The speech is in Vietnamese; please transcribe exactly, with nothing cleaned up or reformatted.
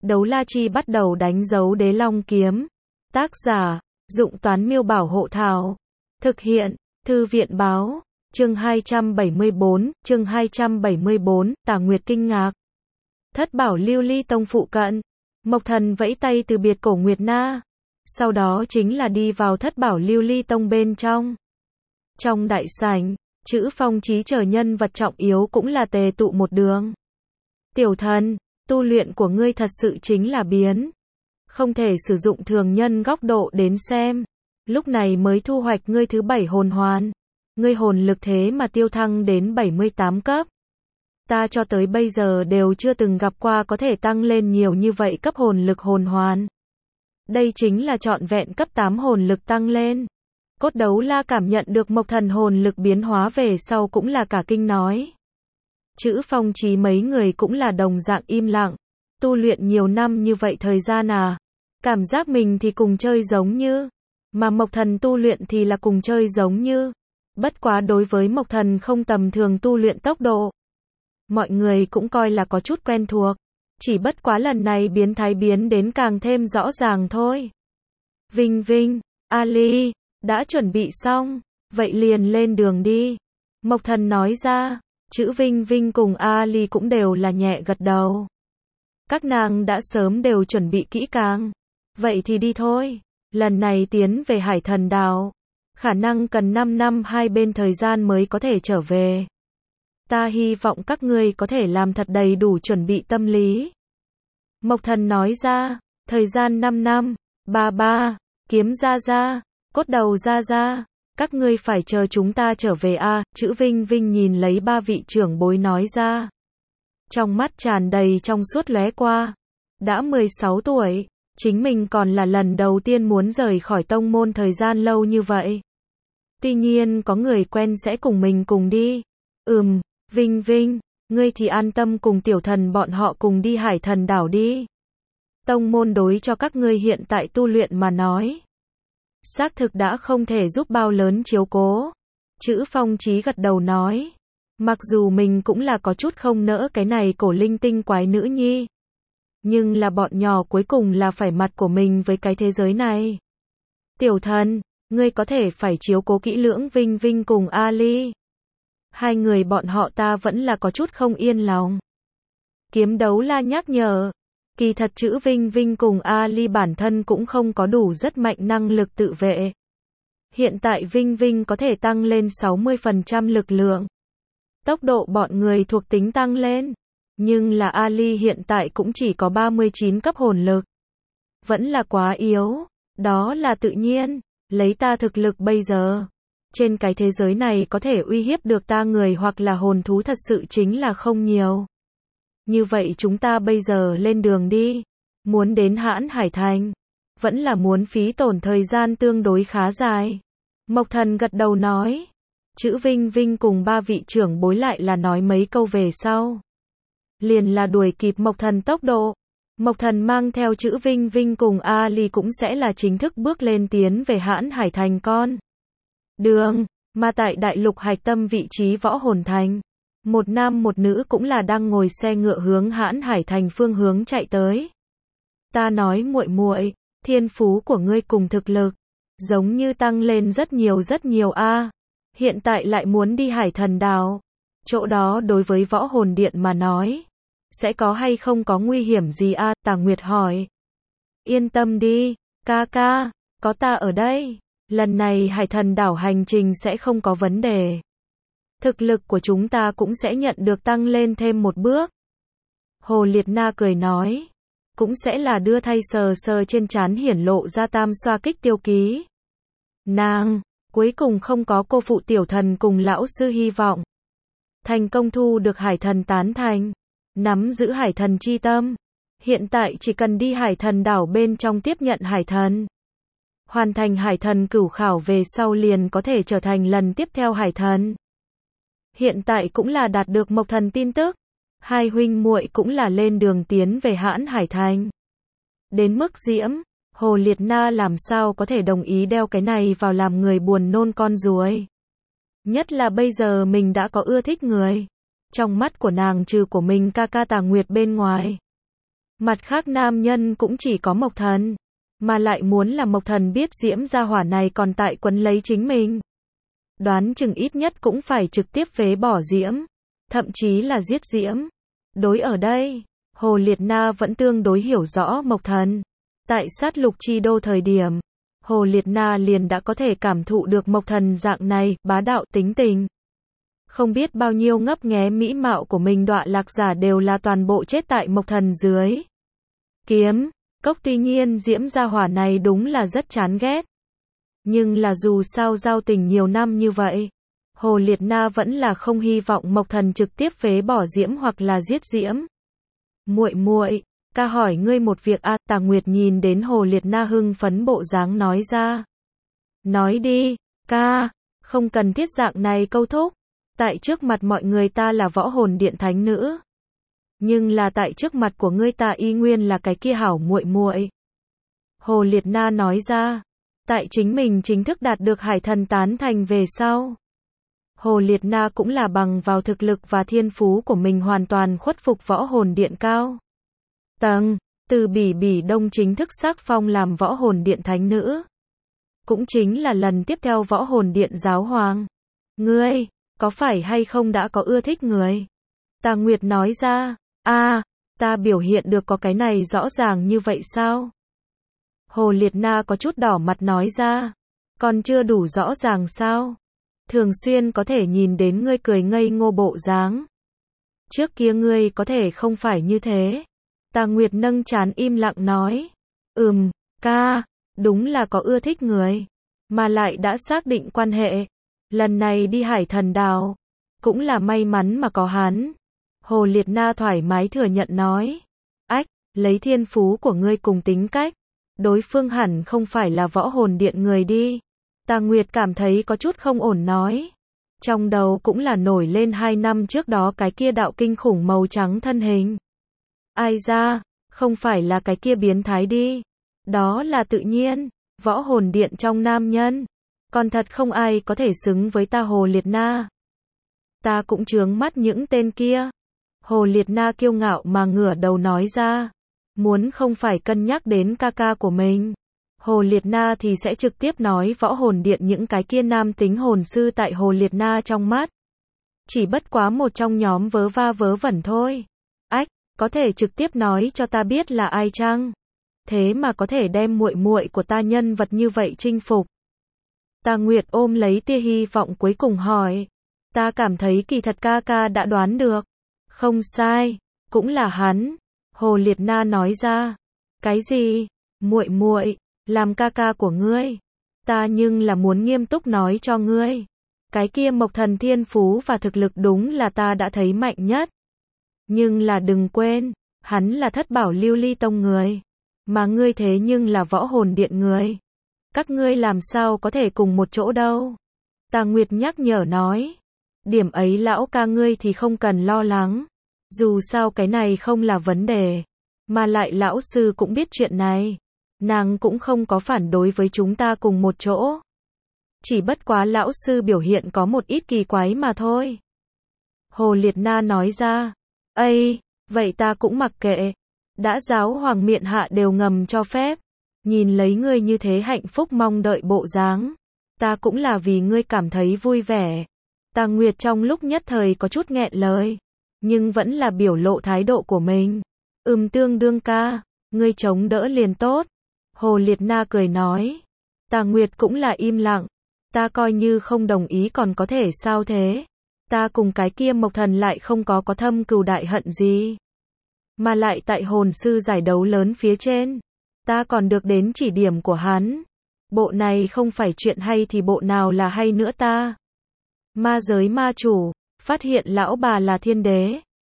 Đấu la chi bắt đầu đánh dấu đế long kiếm. Tác giả, Dụng Toán Miêu Bảo Hộ Thảo. Thực hiện, Thư viện Báo. Chương hai trăm bảy mươi bốn, chương hai trăm bảy mươi bốn, Tà Nguyệt kinh ngạc. Thất bảo Lưu Ly Tông phụ cận. Mộc Thần vẫy tay từ biệt Cổ Nguyệt Na. Sau đó chính là đi vào thất bảo Lưu Ly Tông bên trong. Trong đại sảnh, Chữ Phong Chí chờ nhân vật trọng yếu cũng là tề tụ một đường. Tiểu thần, tu luyện của ngươi thật sự chính là biến. Không thể sử dụng thường nhân góc độ đến xem. Lúc này mới thu hoạch ngươi thứ bảy hồn hoàn. Ngươi hồn lực thế mà tiêu thăng đến bảy mươi tám cấp. Ta cho tới bây giờ đều chưa từng gặp qua có thể tăng lên nhiều như vậy cấp hồn lực hồn hoàn. Đây chính là trọn vẹn cấp tám hồn lực tăng lên. Cốt Đấu La cảm nhận được Mộc Thần hồn lực biến hóa về sau cũng là cả kinh nói. Chữ Phong Chí mấy người cũng là đồng dạng im lặng. Tu luyện nhiều năm như vậy thời gian à. Cảm giác mình thì cùng chơi giống như. Mà Mộc Thần tu luyện thì là cùng chơi giống như. Bất quá đối với Mộc Thần không tầm thường tu luyện tốc độ. Mọi người cũng coi là có chút quen thuộc. Chỉ bất quá lần này biến thái biến đến càng thêm rõ ràng thôi. Vinh Vinh, Ali, đã chuẩn bị xong, vậy liền lên đường đi. Mộc Thần nói ra, Chữ Vinh Vinh cùng Ali cũng đều là nhẹ gật đầu. Các nàng đã sớm đều chuẩn bị kỹ càng. Vậy thì đi thôi. Lần này tiến về Hải Thần Đảo. Khả năng cần năm năm hai bên thời gian mới có thể trở về. Ta hy vọng các ngươi có thể làm thật đầy đủ chuẩn bị tâm lý. Mộc Thần nói ra, thời gian năm năm, ba ba, Kiếm ra ra, Cốt Đầu ra ra, các ngươi phải chờ chúng ta trở về a. Chữ Vinh Vinh nhìn lấy ba vị trưởng bối nói ra. Trong mắt tràn đầy trong suốt lóe qua. Đã mười sáu tuổi, chính mình còn là lần đầu tiên muốn rời khỏi tông môn thời gian lâu như vậy. Tuy nhiên có người quen sẽ cùng mình cùng đi. Ừm, Vinh Vinh, ngươi thì an tâm cùng tiểu thần bọn họ cùng đi Hải Thần Đảo đi. Tông môn đối cho các ngươi hiện tại tu luyện mà nói. Xác thực đã không thể giúp bao lớn chiếu cố. Chữ Phong Chí gật đầu nói. Mặc dù mình cũng là có chút không nỡ cái này cổ linh tinh quái nữ nhi. Nhưng là bọn nhỏ cuối cùng là phải mặt của mình với cái thế giới này. Tiểu thần, ngươi có thể phải chiếu cố kỹ lưỡng Vinh Vinh cùng Ali. Hai người bọn họ ta vẫn là có chút không yên lòng. Kiếm Đấu La nhắc nhở. Kỳ thật Chữ Vinh Vinh cùng Ali bản thân cũng không có đủ rất mạnh năng lực tự vệ. Hiện tại Vinh Vinh có thể tăng lên sáu mươi phần trăm lực lượng. Tốc độ bọn người thuộc tính tăng lên. Nhưng là Ali hiện tại cũng chỉ có ba mươi chín cấp hồn lực. Vẫn là quá yếu. Đó là tự nhiên. Lấy ta thực lực bây giờ. Trên cái thế giới này có thể uy hiếp được ta người hoặc là hồn thú thật sự chính là không nhiều. Như vậy chúng ta bây giờ lên đường đi. Muốn đến Hãn Hải Thành. Vẫn là muốn phí tổn thời gian tương đối khá dài. Mộc Thần gật đầu nói. Chữ Vinh Vinh cùng ba vị trưởng bối lại là nói mấy câu về sau. Liền là đuổi kịp Mộc Thần tốc độ. Mộc Thần mang theo Chữ Vinh Vinh cùng Ali cũng sẽ là chính thức bước lên tiến về Hãn Hải Thành con đường, mà tại đại lục hạch tâm vị trí Võ Hồn Thành. Một nam một nữ cũng là đang ngồi xe ngựa hướng Hãn Hải Thành phương hướng chạy tới. Ta nói muội muội, thiên phú của ngươi cùng thực lực, giống như tăng lên rất nhiều rất nhiều a. Hiện tại lại muốn đi Hải Thần Đảo. Chỗ đó đối với Võ Hồn Điện mà nói. Sẽ có hay không có nguy hiểm gì a? Tà Nguyệt hỏi. Yên tâm đi, ca ca, có ta ở đây. Lần này Hải Thần Đảo hành trình sẽ không có vấn đề. Thực lực của chúng ta cũng sẽ nhận được tăng lên thêm một bước. Hồ Liệt Na cười nói. Cũng sẽ là đưa thay sờ sờ trên trán hiển lộ ra tam xoa kích tiêu ký. Nàng, cuối cùng không có cô phụ tiểu thần cùng lão sư hy vọng. Thành công thu được Hải Thần tán thành. Nắm giữ Hải Thần chi tâm. Hiện tại chỉ cần đi Hải Thần Đảo bên trong tiếp nhận Hải Thần. Hoàn thành Hải Thần cửu khảo về sau liền có thể trở thành lần tiếp theo Hải Thần. Hiện tại cũng là đạt được Mộc Thần tin tức. Hai huynh muội cũng là lên đường tiến về Hãn Hải Thành. Đến mức Diễm, Hồ Liệt Na làm sao có thể đồng ý đeo cái này vào làm người buồn nôn con ruồi. Nhất là bây giờ mình đã có ưa thích người. Trong mắt của nàng trừ của mình ca ca Tà Nguyệt bên ngoài. Mặt khác nam nhân cũng chỉ có Mộc Thần, mà lại muốn là Mộc Thần biết Diễm gia hỏa này còn tại quấn lấy chính mình. Đoán chừng ít nhất cũng phải trực tiếp phế bỏ Diễm, thậm chí là giết Diễm. Đối ở đây, Hồ Liệt Na vẫn tương đối hiểu rõ Mộc Thần. Tại sát lục chi đô thời điểm, Hồ Liệt Na liền đã có thể cảm thụ được Mộc Thần dạng này, bá đạo tính tình. Không biết bao nhiêu ngấp nghé mỹ mạo của mình đọa lạc giả đều là toàn bộ chết tại Mộc Thần dưới kiếm cốc. Tuy nhiên Diễm gia hỏa này đúng là rất chán ghét. Nhưng là dù sao giao tình nhiều năm như vậy, Hồ Liệt Na vẫn là không hy vọng Mộc Thần trực tiếp phế bỏ Diễm hoặc là giết Diễm. Muội muội, ca hỏi ngươi một việc a. À, Tà Nguyệt nhìn đến Hồ Liệt Na hưng phấn bộ dáng nói ra. Nói đi, ca, không cần thiết dạng này câu thúc. Tại trước mặt mọi người ta là võ hồn điện thánh nữ, nhưng là tại trước mặt của ngươi ta y nguyên là cái kia hảo muội muội. Hồ Liệt Na nói ra. Tại chính mình chính thức đạt được hải thần tán thành về sau, Hồ Liệt Na cũng là bằng vào thực lực và thiên phú của mình hoàn toàn khuất phục võ hồn điện cao tầng. Từ Bỉ Bỉ Đông chính thức xác phong làm võ hồn điện thánh nữ, cũng chính là lần tiếp theo võ hồn điện giáo hoàng. Ngươi, có phải hay không đã có ưa thích người? Tà Nguyệt nói ra. A, à, ta biểu hiện được có cái này rõ ràng như vậy sao? Hồ Liệt Na có chút đỏ mặt nói ra. Còn chưa đủ rõ ràng sao? Thường xuyên có thể nhìn đến ngươi cười ngây ngô bộ dáng. Trước kia ngươi có thể không phải như thế. Tà Nguyệt nâng trán im lặng nói. Ừm, ca, đúng là có ưa thích người, mà lại đã xác định quan hệ. Lần này đi Hải Thần Đảo, cũng là may mắn mà có hắn. Hồ Liệt Na thoải mái thừa nhận nói. Ách, lấy thiên phú của ngươi cùng tính cách, đối phương hẳn không phải là võ hồn điện người đi. Tà Nguyệt cảm thấy có chút không ổn nói. Trong đầu cũng là nổi lên hai năm trước đó cái kia đạo kinh khủng màu trắng thân hình. Ai ra, không phải là cái kia biến thái đi. Đó là tự nhiên, võ hồn điện trong nam nhân. Còn thật không ai có thể xứng với ta Hồ Liệt Na. Ta cũng chướng mắt những tên kia. Hồ Liệt Na kiêu ngạo mà ngửa đầu nói ra. Muốn không phải cân nhắc đến ca ca của mình, Hồ Liệt Na thì sẽ trực tiếp nói võ hồn điện những cái kia nam tính hồn sư tại Hồ Liệt Na trong mắt chỉ bất quá một trong nhóm vớ va vớ vẩn thôi. Ách, có thể trực tiếp nói cho ta biết là ai chăng? Thế mà có thể đem muội muội của ta nhân vật như vậy chinh phục. Tà Nguyệt ôm lấy tia hy vọng cuối cùng hỏi. Ta cảm thấy kỳ thật ca ca đã đoán được. Không sai, cũng là hắn. Hồ Liệt Na nói ra. Cái gì? Muội muội, làm ca ca của ngươi. Ta nhưng là muốn nghiêm túc nói cho ngươi. Cái kia Mộc Thần thiên phú và thực lực đúng là ta đã thấy mạnh nhất. Nhưng là đừng quên, hắn là Thất Bảo Lưu Ly Tông người. Mà ngươi thế nhưng là võ hồn điện người. Các ngươi làm sao có thể cùng một chỗ đâu? Tà Nguyệt nhắc nhở nói. Điểm ấy lão ca ngươi thì không cần lo lắng. Dù sao cái này không là vấn đề. Mà lại lão sư cũng biết chuyện này. Nàng cũng không có phản đối với chúng ta cùng một chỗ. Chỉ bất quá lão sư biểu hiện có một ít kỳ quái mà thôi. Hồ Liệt Na nói ra. Ây, vậy ta cũng mặc kệ. Đã giáo hoàng miện hạ đều ngầm cho phép. Nhìn lấy ngươi như thế hạnh phúc mong đợi bộ dáng. Ta cũng là vì ngươi cảm thấy vui vẻ. Tà Nguyệt trong lúc nhất thời có chút nghẹn lời. Nhưng vẫn là biểu lộ thái độ của mình. Ừm tương đương ca, ngươi chống đỡ liền tốt. Hồ Liệt Na cười nói. Tà Nguyệt cũng là im lặng. Ta coi như không đồng ý còn có thể sao thế? Ta cùng cái kia Mộc Thần lại không có có thâm cừu đại hận gì. Mà lại tại hồn sư giải đấu lớn phía trên. Ta còn được đến chỉ điểm của hắn. Bộ này không phải chuyện hay thì bộ nào là hay nữa ta? Ma giới ma chủ, phát hiện lão bà là thiên đế.